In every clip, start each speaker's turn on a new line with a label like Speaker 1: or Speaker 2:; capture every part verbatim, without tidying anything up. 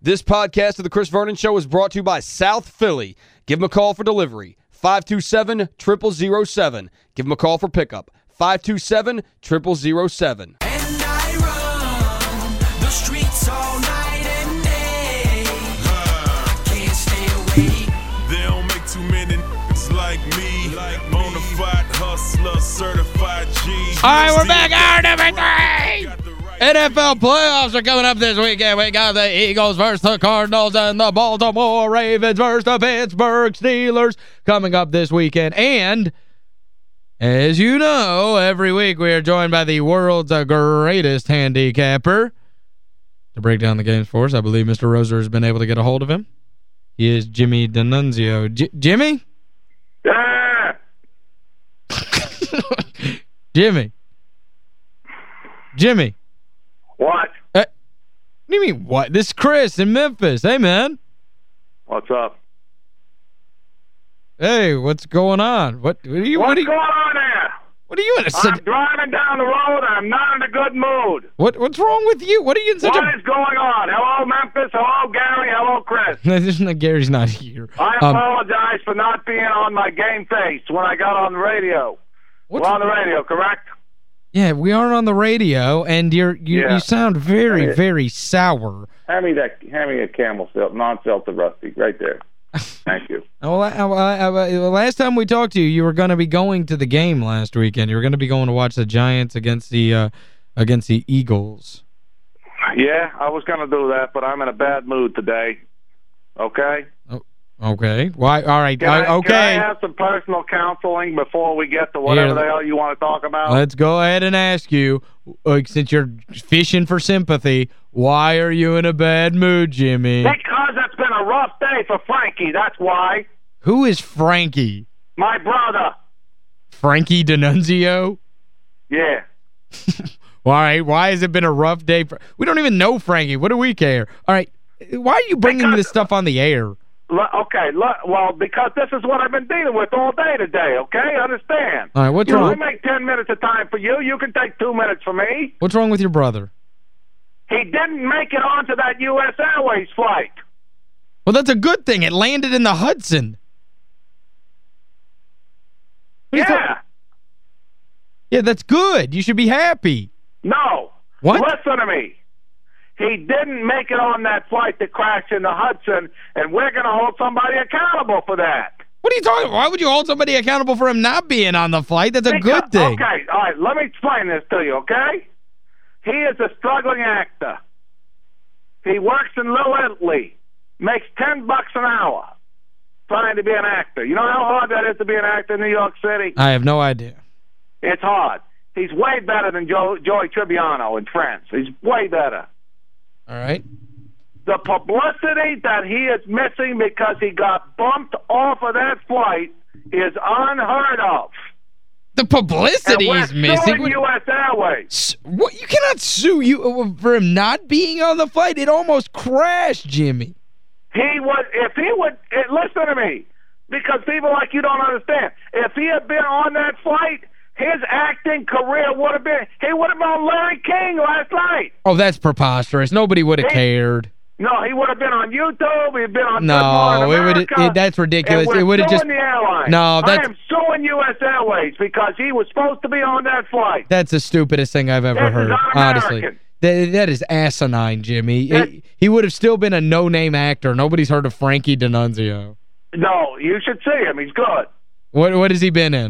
Speaker 1: This podcast of The Chris Vernon Show is brought to you by South Philly. Give them a call for delivery, five two seven, zero zero zero seven. Give them a call for pickup, five two seven, zero zero zero seven.
Speaker 2: And I run the streets all night and day. I can't stay away.
Speaker 3: They don't make too many n***s like me. Like Bonafide hustler, certified G.
Speaker 4: All right, we're back. Hour number three. N F L playoffs are coming up this weekend. We got the Eagles versus the Cardinals and the Baltimore Ravens versus the Pittsburgh Steelers coming up this weekend. And, as you know, every week we are joined by the world's greatest handicapper to break down the games for us. I believe Mister Roser has been able to get a hold of him. He is Jimmy D'Annunzio. J Jimmy?
Speaker 5: Yeah.
Speaker 4: Jimmy. Jimmy.
Speaker 5: What?
Speaker 4: Uh, what do you mean, what? This is Chris in Memphis. Hey, man.
Speaker 5: What's up?
Speaker 4: Hey, what's going on? What, what are you...
Speaker 5: What's
Speaker 4: what are you,
Speaker 5: going on there?
Speaker 4: What are you in a...
Speaker 5: I'm driving down the road. I'm not in a good mood.
Speaker 4: What What's wrong with you? What are you in such
Speaker 5: What
Speaker 4: a...
Speaker 5: is going on? Hello, Memphis. Hello, Gary. Hello, Chris.
Speaker 4: Gary's not here.
Speaker 5: I
Speaker 4: Um,
Speaker 5: apologize for not being on my game face when I got on the radio. We're
Speaker 4: what's-
Speaker 5: on the radio, correct?
Speaker 4: Yeah, we aren't on the radio, and you're you,
Speaker 5: Yeah.
Speaker 4: you sound very,
Speaker 5: Hey.
Speaker 4: very sour.
Speaker 5: Hand me that. Hand me a Camel Sil- non-seltzer Rusty right there. Thank you.
Speaker 4: Well, I, I, I, I, last time we talked to you, you were going to be going to the game last weekend. You were going to be going to watch the Giants against the uh, against the Eagles.
Speaker 5: Yeah, I was going to do that, but I'm in a bad mood today. Okay?
Speaker 4: Okay. Why? All right.
Speaker 5: Can I,
Speaker 4: I, okay.
Speaker 5: Can I have some personal counseling before we get to whatever
Speaker 4: Here,
Speaker 5: the hell you want to talk about?
Speaker 4: Let's go ahead and ask you, uh, since you're fishing for sympathy, why are you in a bad mood, Jimmy?
Speaker 5: Because it's been a rough day for Frankie, that's why.
Speaker 4: Who is Frankie?
Speaker 5: My brother.
Speaker 4: Frankie D'Annunzio?
Speaker 5: Yeah.
Speaker 4: All right. Why has it been a rough day? For, we don't even know Frankie. What do we care? All right. Why are you bringing
Speaker 5: Because-
Speaker 4: this stuff on the air?
Speaker 5: L- okay, l- well, because this is what I've been dealing with all day today, okay? Understand?
Speaker 4: All right. What's
Speaker 5: You know, I
Speaker 4: wrong?
Speaker 5: make ten minutes of time for you. You can take two minutes for me.
Speaker 4: What's wrong with your brother?
Speaker 5: He didn't make it onto that U S Airways flight.
Speaker 4: Well, that's a good thing. It landed in the Hudson. What are you
Speaker 5: Yeah.
Speaker 4: talking- Yeah, that's good. You should be happy.
Speaker 5: No.
Speaker 4: What?
Speaker 5: Listen to me. He didn't make it on that flight that crashed in the Hudson, and we're going to hold somebody accountable for that.
Speaker 4: What are you talking about? Why would you hold somebody accountable for him not being on the flight? That's a
Speaker 5: Because-
Speaker 4: good thing.
Speaker 5: Okay, all right, let me explain this to you, okay? He is a struggling actor. He works in Little Italy, makes ten bucks an hour trying to be an actor. You know how hard that is to be an actor in New York City?
Speaker 4: I have no idea.
Speaker 5: It's hard. He's way better than Joe, Joey Tribbiano in France. He's way better.
Speaker 4: All right.
Speaker 5: The publicity that he is missing because he got bumped off of that flight is unheard of.
Speaker 4: The publicity
Speaker 5: and
Speaker 4: is
Speaker 5: we're
Speaker 4: missing.
Speaker 5: suing U S Airways.
Speaker 4: S- What? You cannot sue you for him not being on the flight. It almost crashed, Jimmy.
Speaker 5: He would, if he would, eh, listen to me, because people like you don't understand. If he had been on that flight, his acting career would have been, he would have been on Larry King last night.
Speaker 4: Oh, that's preposterous. Nobody would have
Speaker 5: He-
Speaker 4: cared.
Speaker 5: No, he would have been on YouTube. He'd been on Good
Speaker 4: No,
Speaker 5: Morning
Speaker 4: it would
Speaker 5: America,
Speaker 4: it, that's ridiculous.
Speaker 5: and we're
Speaker 4: It would have
Speaker 5: suing
Speaker 4: just
Speaker 5: the airline.
Speaker 4: No, that's
Speaker 5: I am suing U S Airways because he was supposed to be on that flight.
Speaker 4: That's the stupidest thing I've ever
Speaker 5: This is
Speaker 4: heard,
Speaker 5: un-American.
Speaker 4: honestly. That, that is asinine, Jimmy.
Speaker 5: That-
Speaker 4: It- he would have still been a no-name actor. Nobody's heard of Frankie D'Annunzio.
Speaker 5: No, you should see him. He's good.
Speaker 4: What what has he been in?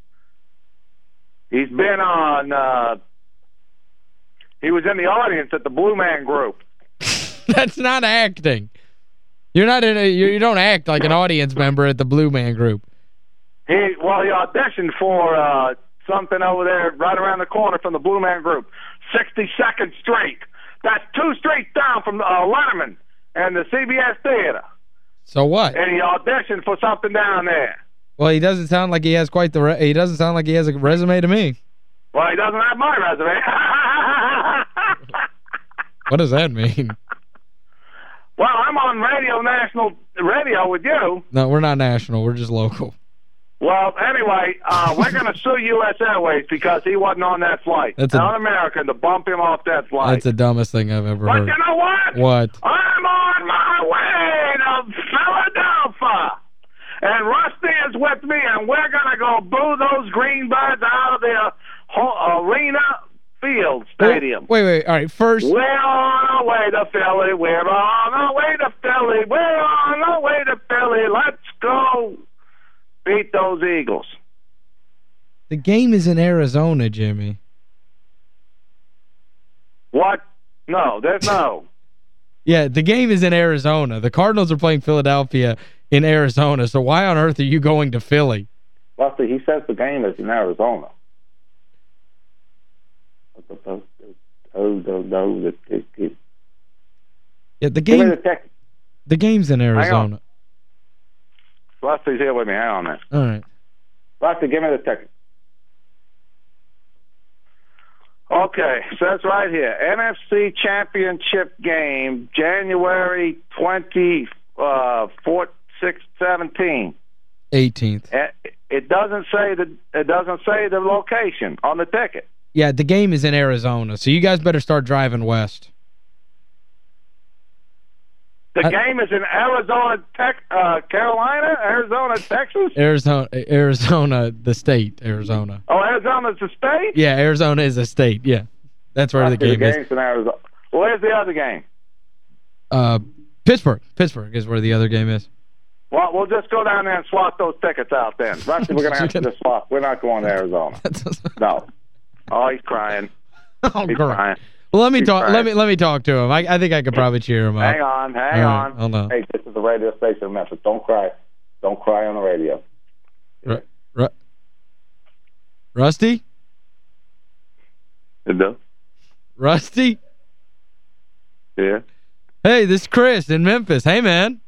Speaker 5: He's been on, uh, he was in the audience at the Blue Man Group.
Speaker 4: That's not acting. You're not in a you, you don't act like an audience member at the Blue Man Group.
Speaker 5: He Well, he auditioned for uh, something over there right around the corner from the Blue Man Group. sixty-second Street. That's two streets down from uh, Letterman and the C B S Theater.
Speaker 4: So what?
Speaker 5: And he auditioned for something down there.
Speaker 4: Well, he doesn't sound like he has quite the re he doesn't sound like he has a resume to me.
Speaker 5: Well, he doesn't have my resume.
Speaker 4: What does that mean?
Speaker 5: Well, I'm on Radio National Radio with you.
Speaker 4: No, we're not national. We're just local.
Speaker 5: Well, anyway, uh, we're going to sue U S Airways because he wasn't on that flight.
Speaker 4: That's a-
Speaker 5: Un-American to bump him off that flight.
Speaker 4: That's the dumbest thing I've ever
Speaker 5: But
Speaker 4: heard.
Speaker 5: you know what?
Speaker 4: What?
Speaker 5: I'm on And Rusty is with me, and we're going to go boo those Greenbirds out of the whole arena field stadium.
Speaker 4: Wait, wait, all right, first...
Speaker 5: We're on our way to Philly. We're on our way to Philly. We're on our way to Philly. Let's go beat those Eagles.
Speaker 4: The game is in Arizona, Jimmy.
Speaker 5: What? No, there's no.
Speaker 4: Yeah, the game is in Arizona. The Cardinals are playing Philadelphia in Arizona, so why on earth are you going to Philly?
Speaker 5: Rusty, he says the game is in Arizona. Oh, no, no.
Speaker 4: Yeah, the game...
Speaker 5: The,
Speaker 4: the game's in Arizona.
Speaker 5: Rusty's here with me. Hang on a minute.
Speaker 4: All right.
Speaker 5: Rusty, give me the ticket. Okay, says right here, N F C Championship game, January twentieth, uh, fourth, sixth, seventeenth.
Speaker 4: eighteenth.
Speaker 5: It doesn't say the it doesn't say the location on the ticket.
Speaker 4: Yeah, the game is in Arizona, so you guys better start driving west.
Speaker 5: The
Speaker 4: I,
Speaker 5: game is in Arizona, Tech, uh, Carolina, Arizona, Texas?
Speaker 4: Arizona, Arizona, the state, Arizona.
Speaker 5: Oh, Arizona's the state?
Speaker 4: Yeah, Arizona is a state, yeah. That's where the game
Speaker 5: the
Speaker 4: is.
Speaker 5: game's in Arizona. Where's the other game?
Speaker 4: Uh, Pittsburgh. Pittsburgh is where the other game is.
Speaker 5: Well, we'll just go down there and swap those tickets out then. Rusty, we're going to have to just swap. We're not going to Arizona. No. Oh, he's crying.
Speaker 4: Oh,
Speaker 5: he's
Speaker 4: girl.
Speaker 5: crying.
Speaker 4: Well, let me
Speaker 5: he's
Speaker 4: talk.
Speaker 5: crying.
Speaker 4: Let me let me talk to him. I I think I could probably cheer him up.
Speaker 5: Hang on, hang
Speaker 4: All right,
Speaker 5: on.
Speaker 4: hold on.
Speaker 5: Hey, this is the radio station of Memphis. Don't cry. Don't cry on the radio.
Speaker 4: Ru Ru Rusty?
Speaker 5: Hello?
Speaker 4: Rusty?
Speaker 5: Yeah.
Speaker 4: Hey, this is Chris in Memphis. Hey, man.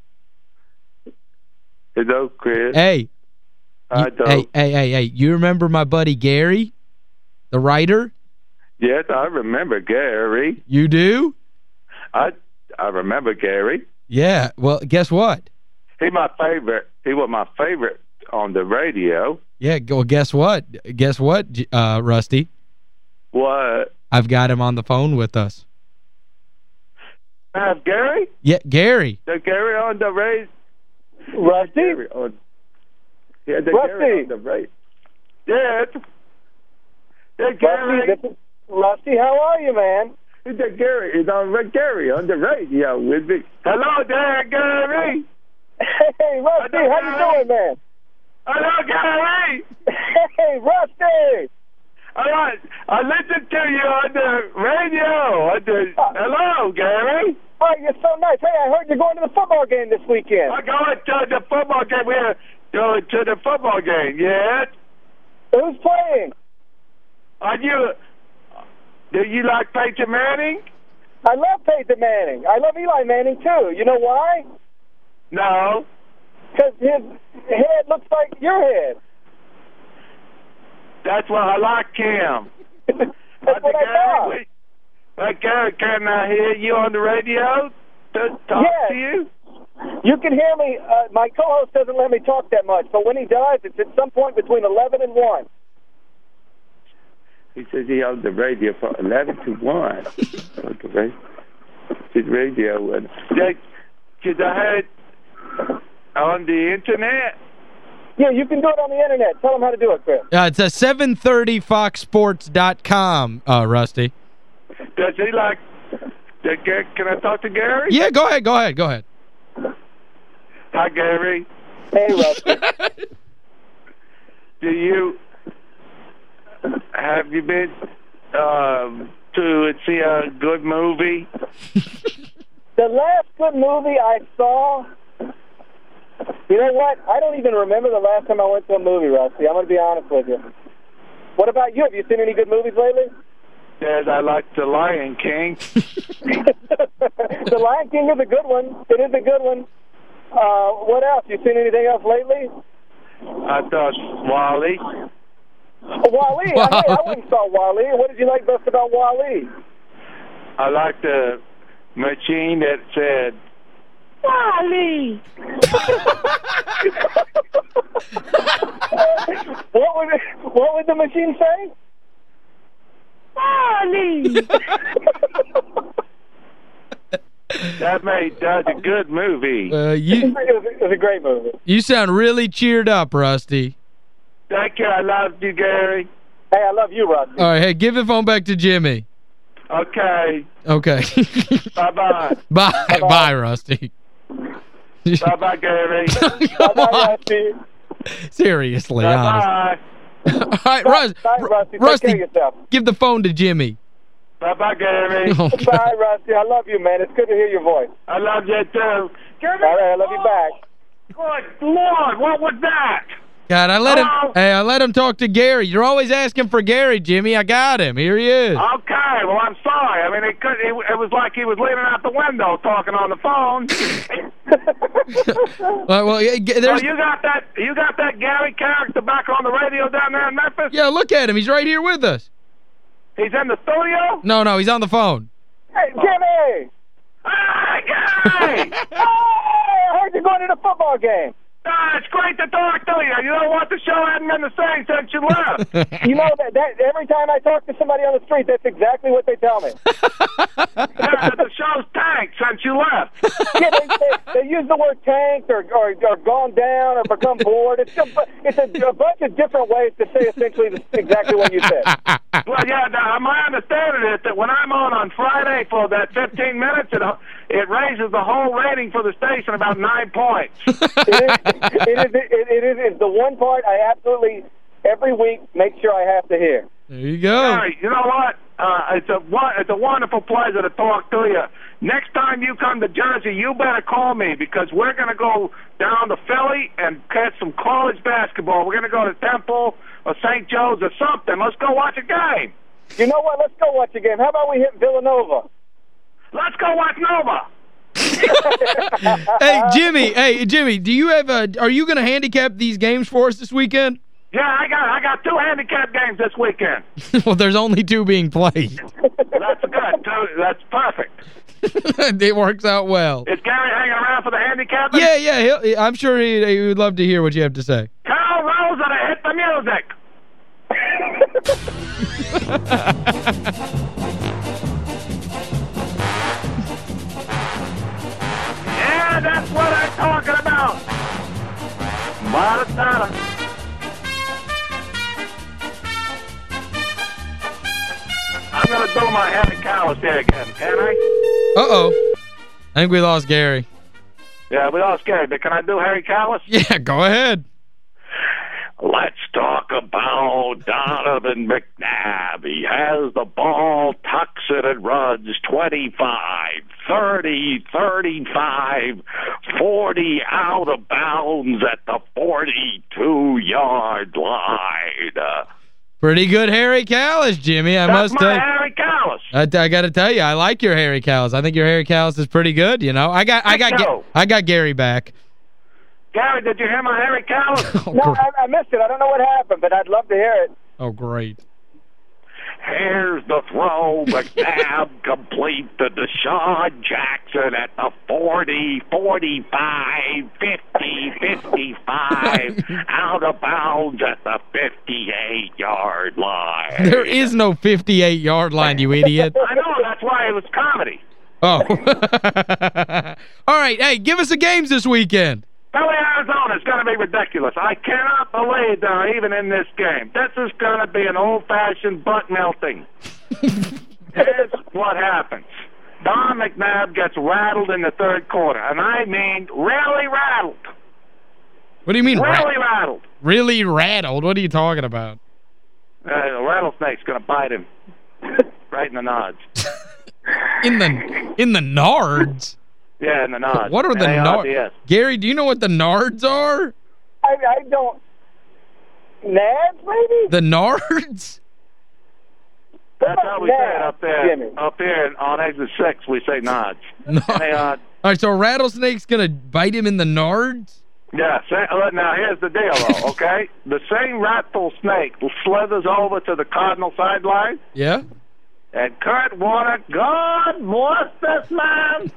Speaker 5: Hello, Chris.
Speaker 4: Hey.
Speaker 5: I
Speaker 4: You,
Speaker 5: don't.
Speaker 4: hey, hey, hey, hey. You remember my buddy Gary, the writer?
Speaker 5: Yes, I remember Gary.
Speaker 4: You do?
Speaker 5: I I remember Gary.
Speaker 4: Yeah. Well, guess what?
Speaker 5: He my favorite. He was my favorite on the radio.
Speaker 4: Yeah, well, guess what? Guess what, uh, Rusty?
Speaker 5: What?
Speaker 4: I've got him on the phone with us.
Speaker 5: I have Gary?
Speaker 4: Yeah, Gary.
Speaker 5: The Gary on the radio.
Speaker 6: Rusty?
Speaker 5: Gary on, yeah, the
Speaker 6: Rusty.
Speaker 5: Gary on the radio. Yeah, it's, the Gary.
Speaker 6: Rusty, this is, Rusty, how are you, man?
Speaker 5: The Gary is on the Gary on the radio with me. Hello there, Gary.
Speaker 6: Hey, Rusty,
Speaker 5: Hello,
Speaker 6: how you
Speaker 5: Gary.
Speaker 6: doing, man?
Speaker 5: Hello, Gary.
Speaker 6: Hey, Rusty!
Speaker 5: I, I listened to you on the radio. On the, hello, Gary.
Speaker 6: Oh, you're so nice. Hey, I heard you're going to the football game this weekend.
Speaker 5: I'm going to the football game. We're going to the football game, yeah?
Speaker 6: Who's playing?
Speaker 5: Are you, do you like Peyton Manning?
Speaker 6: I love Peyton Manning. I love Eli Manning, too. You know why?
Speaker 5: No.
Speaker 6: Because his head looks like your head.
Speaker 5: That's why I like him.
Speaker 6: That's what I thought.
Speaker 5: Gary, like, Gary, can I hear you on the radio to talk
Speaker 6: Yes.
Speaker 5: to you?
Speaker 6: You can hear me. Uh, my co-host doesn't let me talk that much, but when he does, it's at some point between eleven and one.
Speaker 5: He says he on the radio from eleven to one. On the radio. The radio. And that, because I heard on the internet.
Speaker 6: Yeah, you can do it on the internet. Tell them how to do it, Chris.
Speaker 4: Uh, it's a seven thirty fox sports dot com, uh, Rusty.
Speaker 5: Does he like... Does, can I talk to Gary?
Speaker 4: Yeah, go ahead, go ahead, go ahead.
Speaker 5: Hi, Gary.
Speaker 6: Hey, Rusty.
Speaker 5: Do you... Have you been um, to see a good movie?
Speaker 6: The last good movie I saw... You know what? I don't even remember the last time I went to a movie, Rusty. I'm going to be honest with you. What about you? Have you seen any good movies lately?
Speaker 5: Yes, I like The Lion King.
Speaker 6: The Lion King is a good one. It is a good one. Uh, what else? You seen anything else lately?
Speaker 5: I thought Wally.
Speaker 6: Oh, Wall-E. I, mean, I went and saw Wall-E. What did you like best about Wall-E?
Speaker 5: I like the machine that said, Wally.
Speaker 6: What would it, what would the machine say?
Speaker 5: Wally. That made that's a good movie.
Speaker 4: Uh,
Speaker 6: It
Speaker 4: you
Speaker 6: was, it was a great movie.
Speaker 4: you sound really cheered up, Rusty.
Speaker 5: Thank you. I love you, Gary.
Speaker 6: Hey, I love you, Rusty.
Speaker 4: All right, hey, give the phone back to Jimmy.
Speaker 5: Okay.
Speaker 4: Okay.
Speaker 5: Bye-bye.
Speaker 4: Bye. Bye, Rusty.
Speaker 5: Bye-bye, Gary.
Speaker 6: Bye-bye, Rusty.
Speaker 4: Seriously, honest.
Speaker 5: Bye-bye.
Speaker 4: All right, Rus
Speaker 6: Bye, Rusty. Take
Speaker 4: Rusty,
Speaker 6: care of yourself.
Speaker 4: give the phone to Jimmy.
Speaker 5: Bye-bye, Gary.
Speaker 4: Oh, God.
Speaker 6: Bye, Rusty. I love you, man. It's good to hear your voice.
Speaker 5: I love you, too.
Speaker 6: All right, I love you back.
Speaker 5: Good Lord, what was that?
Speaker 4: God, I let him
Speaker 5: Hello?
Speaker 4: Hey, I let him talk to Gary. You're always asking for Gary, Jimmy. I got him. Here he is.
Speaker 5: Okay, well, I'm sorry. I mean, it, could, it, it was like he was leaning out the window talking on the phone.
Speaker 4: Uh, well, yeah, g-
Speaker 5: So
Speaker 4: there's
Speaker 5: you got that you got that Gary character back on the radio down there in Memphis?
Speaker 4: Yeah, look at him. He's right here with us.
Speaker 5: He's in the studio?
Speaker 4: No, no, he's on the phone.
Speaker 6: Hey, Jimmy!
Speaker 5: Hey, Gary!
Speaker 6: Hey, I heard you're going to the football game.
Speaker 5: Ah, it's great to talk to you. You know what? The show hadn't been the same since you left.
Speaker 6: You know, that, that every time I talk to somebody on the street, that's exactly what they tell me.
Speaker 5: Yeah, the show's tanked since you left.
Speaker 6: Yeah, they, they, they use the word tanked or, or, or gone down or become bored. It's, a, it's a, a bunch of different ways to say essentially the, exactly what you said.
Speaker 5: Well, yeah, now, my understanding is that when I'm on on Friday for that fifteen minutes, it, it raises the whole rating for the station about nine points.
Speaker 6: It is, it, is, it, it is it's the one part I absolutely, every week, make sure I have to hear.
Speaker 4: There you go.
Speaker 5: Gary, you know what? Uh, it's a it's a wonderful pleasure to talk to you. Next time you come to Jersey, you better call me because we're going to go down to Philly and catch some college basketball. We're going to go to Temple or Saint Joe's or something. Let's go watch a game.
Speaker 6: You know what? Let's go watch a game. How about we hit Villanova?
Speaker 5: Let's go watch Nova.
Speaker 4: Hey, Jimmy, hey, Jimmy, do you have a are you going to handicap these games for us this weekend?
Speaker 5: Yeah, I got I got two handicap games this weekend.
Speaker 4: Well, there's only two being played.
Speaker 5: That's good. Two, that's perfect.
Speaker 4: It works out well.
Speaker 5: Is Gary hanging around for the handicapping?
Speaker 4: Yeah, yeah, he'll, I'm sure he, he would love to hear what you have to say.
Speaker 5: Carl Rosa to hit the music. Yeah, that's what I'm talking about. Maratona. I'm going to do my Harry Callis here again, can I?
Speaker 4: Uh-oh. I think we lost Gary.
Speaker 5: Yeah, we lost Gary, but can I do Harry Callis?
Speaker 4: Yeah, go ahead.
Speaker 5: Let's talk about Donovan McNabb. He has the ball, tucks it, and runs twenty-five, thirty, thirty-five, forty out of bounds at the forty-two-yard line. Uh,
Speaker 4: Pretty good Harry Callis, Jimmy. I
Speaker 5: that's
Speaker 4: must
Speaker 5: my
Speaker 4: tell
Speaker 5: Harry Callis.
Speaker 4: I, I got to tell you, I like your Harry Callis. I think your Harry Callis is pretty good, you know. I got I got
Speaker 5: No.
Speaker 4: I got Gary back.
Speaker 5: Gary, did you hear my Harry Callis?
Speaker 4: Oh,
Speaker 6: No,
Speaker 4: great.
Speaker 6: I, I missed it. I don't know what happened, but I'd love to hear it.
Speaker 4: Oh, great.
Speaker 5: Here's the throw. McNabb complete to Deshaun Jackson at the forty, forty-five, fifty, fifty-five, out of bounds at the fifty-eight-yard line.
Speaker 4: There is no fifty-eight-yard line, you idiot.
Speaker 5: I know, that's why it was comedy.
Speaker 4: Oh. All right, hey, give us the games this weekend.
Speaker 5: Philly, Arizona is going to be ridiculous. I cannot believe they're even in this game. This is going to be an old-fashioned butt melting. Here's what happens. Don McNabb gets rattled in the third quarter, and I mean really rattled.
Speaker 4: What do you mean
Speaker 5: Really
Speaker 4: ra
Speaker 5: rattled.
Speaker 4: really rattled? What are you talking about?
Speaker 5: Uh, the rattlesnake's going to bite him right in the nods.
Speaker 4: In the in the nards?
Speaker 5: Yeah, in the nods.
Speaker 4: What are the
Speaker 5: N A R D
Speaker 4: nards?
Speaker 5: S.
Speaker 4: Gary, do you know what the nards are?
Speaker 6: I, I don't... Nads, maybe?
Speaker 4: The nards?
Speaker 5: That's how we say it up there.
Speaker 6: Jimmy.
Speaker 5: Up here on exit six, we say nods.
Speaker 4: No.
Speaker 5: N A R D S.
Speaker 4: All right, so a rattlesnake's going to bite him in the nards?
Speaker 5: Yeah, say, uh, now here's the deal, though, okay? The same rattlesnake slithers over to the Cardinal sideline,
Speaker 4: Yeah?
Speaker 5: and Kurt Warner, God bless this man,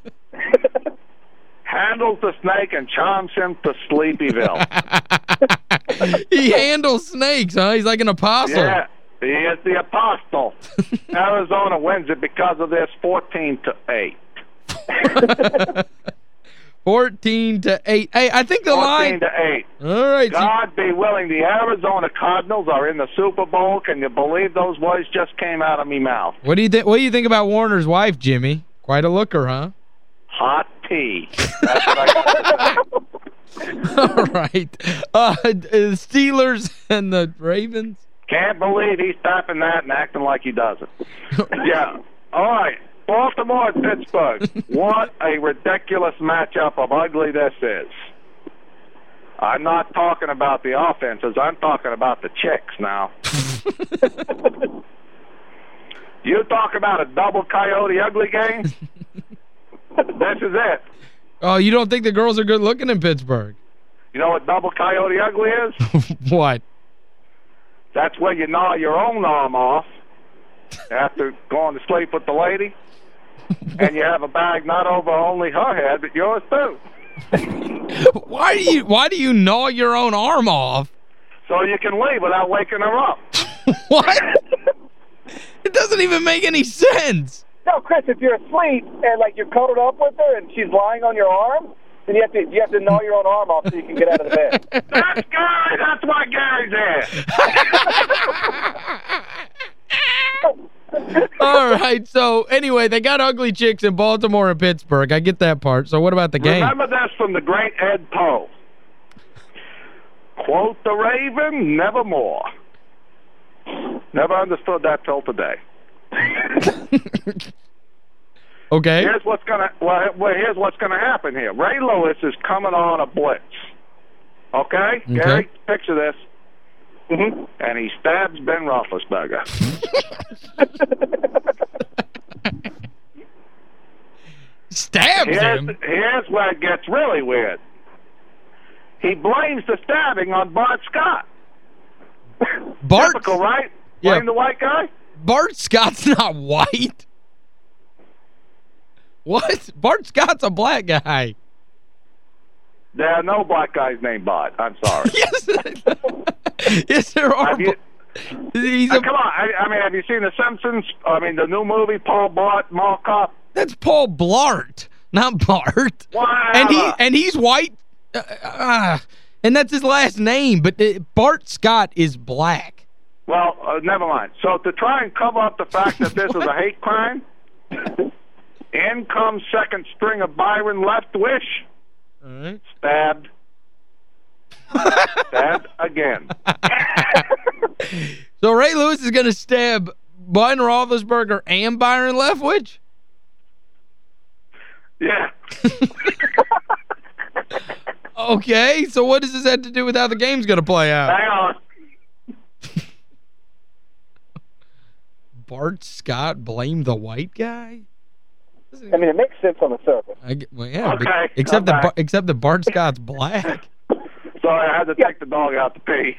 Speaker 5: handles the snake and charms him to Sleepyville.
Speaker 4: He handles snakes, huh? He's like an apostle.
Speaker 5: Yeah, he is the apostle. Arizona wins it because of this fourteen to eight.
Speaker 4: fourteen to eight. Hey, I think the line...
Speaker 5: fourteen to eight.
Speaker 4: All right. so-
Speaker 5: God be willing, the Arizona Cardinals are in the Super Bowl. Can you believe those words just came out of me mouth?
Speaker 4: What do you think what do you think about Warner's wife, Jimmy? Quite a looker, huh?
Speaker 5: Hot tea. That's what I got to say.
Speaker 4: All right. Uh, the Steelers and the Ravens.
Speaker 5: Can't believe he's tapping that and acting like he doesn't. Yeah. All right. Baltimore and Pittsburgh. What a ridiculous matchup of ugly this is. I'm not talking about the offenses. I'm talking about the chicks now. You talk about a double coyote ugly game? This is it.
Speaker 4: Oh, you don't think the girls are good looking in Pittsburgh?
Speaker 5: You know what double coyote ugly is?
Speaker 4: What?
Speaker 5: That's where you gnaw your own arm off after going to sleep with the lady, and you have a bag not over only her head, but yours too.
Speaker 4: Why do you why do you gnaw your own arm off?
Speaker 5: So you can leave without waking her up.
Speaker 4: What? It doesn't even make any sense.
Speaker 6: No, Chris, if you're asleep and like you're cuddled up with her and she's lying on your arm, then you have to you have to gnaw your own arm off so you can get out of the bed.
Speaker 5: That's Gary. That's why Gary's here.
Speaker 4: All right, so anyway, they got ugly chicks in Baltimore and Pittsburgh. I get that part. So what about the game?
Speaker 5: Remember this from the great Ed Poe. Quote the Raven, nevermore. Never understood that till today.
Speaker 4: Okay.
Speaker 5: Here's what's gonna well, well here's what's gonna happen here. Ray Lewis is coming on a blitz. Okay?
Speaker 4: Okay.
Speaker 5: Gary, picture this. Mm-hmm. And he stabs Ben Roethlisberger.
Speaker 4: Stabs
Speaker 5: Here's,
Speaker 4: him?
Speaker 5: here's where it gets really weird. He blames the stabbing on Bart Scott.
Speaker 4: Bart,
Speaker 5: Typical, right?
Speaker 4: Yeah.
Speaker 5: Blame the white guy?
Speaker 4: Bart Scott's not white. What? Bart Scott's a black guy.
Speaker 5: There are no black guys named Bart. I'm sorry.
Speaker 4: Yes. Yes, there are.
Speaker 5: Have you-
Speaker 4: He's
Speaker 5: Uh,
Speaker 4: a,
Speaker 5: come on. I, I mean, have you seen The Simpsons? I mean, the new movie, Paul Blart Mall Cop?
Speaker 4: that's Paul Blart, not Bart.
Speaker 5: Whatever.
Speaker 4: And he and he's white. Uh, uh, and that's his last name, but uh, Bart Scott is black.
Speaker 5: Well, uh, never mind. So to try and cover up the fact that this is a hate crime, in comes second string of Byron Leftwich,
Speaker 4: All right.
Speaker 5: stabbed, stabbed again.
Speaker 4: So Ray Lewis is going to stab Ben Roethlisberger and Byron Leftwich?
Speaker 5: Yeah.
Speaker 4: Okay, so what does this have to do with how the game's going to play out?
Speaker 5: Hang on.
Speaker 4: Bart Scott blame the white guy?
Speaker 6: I mean, it makes sense on the surface.
Speaker 4: I, get- well, yeah, but
Speaker 5: Okay,
Speaker 4: except
Speaker 5: I'm
Speaker 4: that
Speaker 5: back.
Speaker 4: Bar- except that Bart Scott's black.
Speaker 5: Sorry, I had to take the dog out to pee.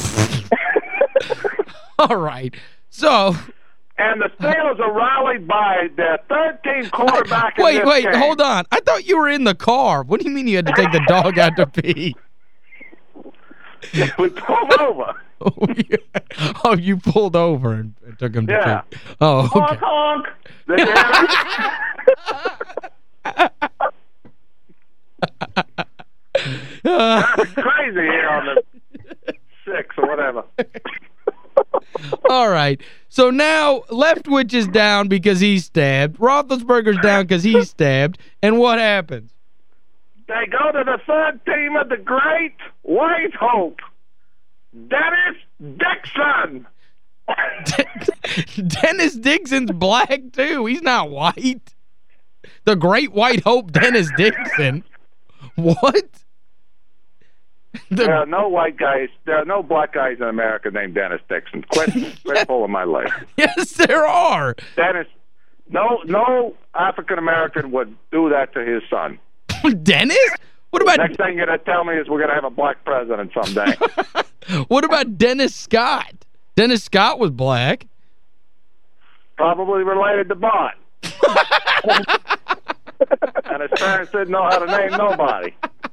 Speaker 4: All right. So,
Speaker 5: And the Steelers are rallied by their third-team quarterback in
Speaker 4: wait,
Speaker 5: this
Speaker 4: wait,
Speaker 5: game.
Speaker 4: hold on. I thought you were in the car. What do you mean you had to take the dog out to pee?
Speaker 5: We pulled over.
Speaker 4: Oh, yeah. Oh, you pulled over and, and took him to
Speaker 5: Yeah.
Speaker 4: pee. Oh,
Speaker 5: Honk,
Speaker 4: okay.
Speaker 5: honk. Did you hear it? That's crazy here on the six or whatever.
Speaker 4: All right. So now Leftwich is down because he's stabbed. Roethlisberger's down because he's stabbed. And what happens?
Speaker 5: They go to the third team of the great White Hope, Dennis Dixon.
Speaker 4: Dennis Dixon's black, too. He's not white. The Great White Hope, Dennis Dixon. What? The,
Speaker 5: There are no white guys, there are no black guys in America named Dennis Dixon. Quit, quit pulling my leg.
Speaker 4: yes, there are.
Speaker 5: Dennis, no, no African-American would do that to his son.
Speaker 4: Dennis? What about
Speaker 5: Next thing you're going to tell me is we're going to have a black president someday.
Speaker 4: what about Dennis Scott? Dennis Scott was black.
Speaker 5: Probably related to Bart. And his parents didn't know how to name nobody.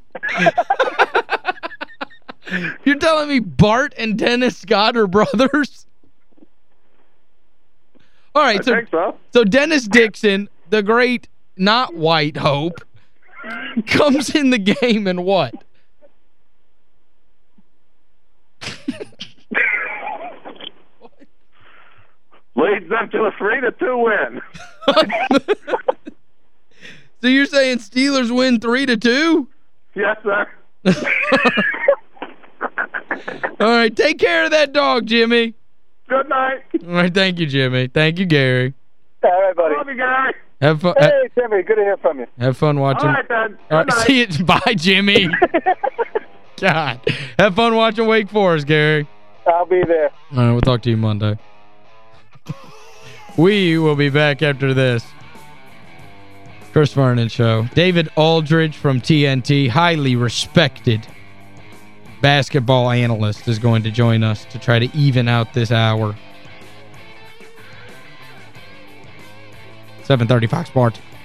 Speaker 4: You're telling me Bart and Dennis Scott are brothers? All right,
Speaker 5: I
Speaker 4: so
Speaker 5: think so.
Speaker 4: so Dennis Dixon, the great not White Hope, comes in the game and what?
Speaker 5: Leads them to a three to two win.
Speaker 4: So you're saying Steelers win three to two?
Speaker 5: Yes, sir.
Speaker 4: All right, take care of that dog, Jimmy.
Speaker 5: Good night.
Speaker 4: All right, thank you, Jimmy. Thank you, Gary.
Speaker 6: All right, buddy.
Speaker 5: Love you, guys.
Speaker 4: Have fun.
Speaker 6: Hey, Jimmy, good to hear from you.
Speaker 4: Have fun watching.
Speaker 5: All right, then.
Speaker 4: All right,
Speaker 5: Good night.
Speaker 4: see you. Bye, Jimmy. God. Have fun watching Wake Forest, Gary.
Speaker 6: I'll be there.
Speaker 4: All right, we'll talk to you Monday. We will be back after this. Chris Vernon Show. David Aldridge from T N T, highly respected basketball analyst, is going to join us to try to even out this hour. seven thirty Fox Sports.